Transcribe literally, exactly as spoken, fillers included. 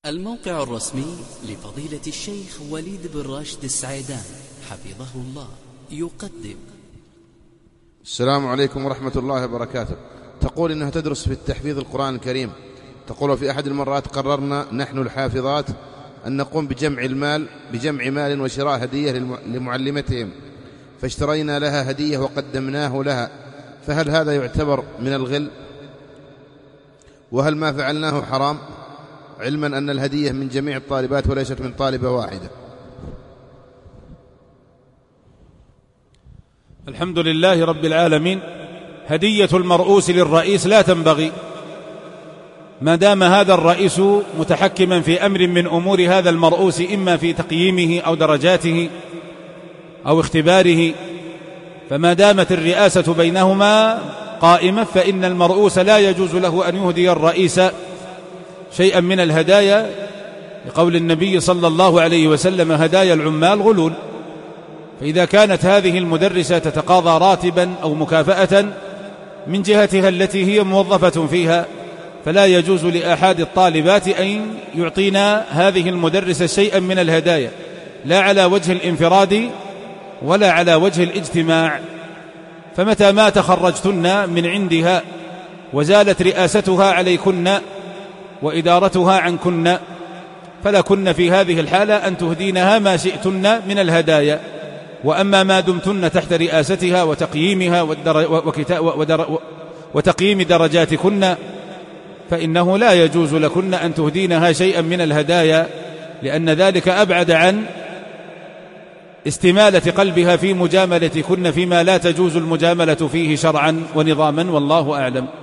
الموقع الرسمي لفضيلة الشيخ وليد بن راشد السعيدان حفظه الله يقدم. السلام عليكم ورحمة الله وبركاته. تقول إنها تدرس في التحفيظ القرآن الكريم. تقول في أحد المرات قررنا نحن الحافظات أن نقوم بجمع المال بجمع مال وشراء هدية لمعلمتهم، فاشترينا لها هدية وقدمناه لها، فهل هذا يعتبر من الغل؟ وهل ما فعلناه حرام، علما أن الهدية من جميع الطالبات وليست من طالبة واحدة؟ الحمد لله رب العالمين. هدية المرؤوس للرئيس لا تنبغي ما دام هذا الرئيس متحكما في أمر من أمور هذا المرؤوس، إما في تقييمه أو درجاته أو اختباره، فما دامت الرئاسة بينهما قائمة فإن المرؤوس لا يجوز له أن يهدي الرئيس شيئا من الهدايا، لقول النبي صلى الله عليه وسلم: هدايا العمال غلول. فإذا كانت هذه المدرسة تتقاضى راتبا أو مكافأة من جهتها التي هي موظفة فيها، فلا يجوز لأحد الطالبات أن يعطينا هذه المدرسة شيئا من الهدايا، لا على وجه الانفراد ولا على وجه الاجتماع. فمتى ما تخرجتن من عندها وزالت رئاستها عليكن وإدارتها عنكن، فلكن في هذه الحالة أن تهدينها ما شئتن من الهدايا. وأما ما دمتن تحت رئاستها وتقييمها وتقييم درجاتكن، فإنه لا يجوز لكن أن تهدينها شيئا من الهدايا، لأن ذلك أبعد عن استمالة قلبها في مجاملتكن فيما لا تجوز المجاملة فيه شرعا ونظاما، والله أعلم.